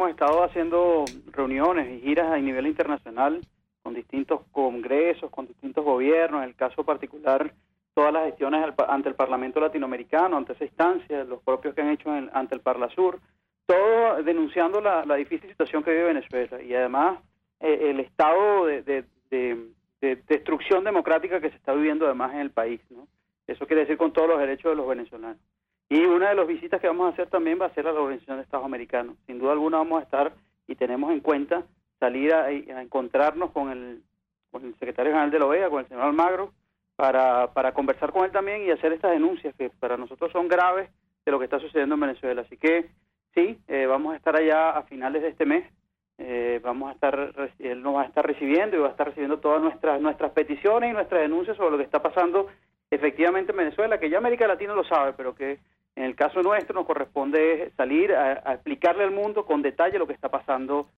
hemos estado haciendo reuniones y giras a nivel internacional con distintos congresos, con distintos gobiernos, en el caso particular, todas las gestiones ante el Parlamento Latinoamericano, ante esa instancia, los propios que han hecho ante el Parlasur, todo denunciando la difícil situación que vive Venezuela y además el estado de destrucción democrática que se está viviendo además en el país, ¿no? Eso quiere decir con todos los derechos de los venezolanos. Y una de las visitas que vamos a hacer también va a ser a la Organización de Estados Americanos. Sin duda alguna vamos a estar y tenemos en cuenta salir a encontrarnos con el secretario general de la OEA, con el señor Almagro, para conversar con él también y hacer estas denuncias que para nosotros son graves de lo que está sucediendo en Venezuela. Así que sí, vamos a estar allá a finales de este mes. Él nos va a estar recibiendo y va a estar recibiendo todas nuestras peticiones y nuestras denuncias sobre lo que está pasando efectivamente en Venezuela, que ya América Latina lo sabe, pero que en el caso nuestro nos corresponde salir a explicarle al mundo con detalle lo que está pasando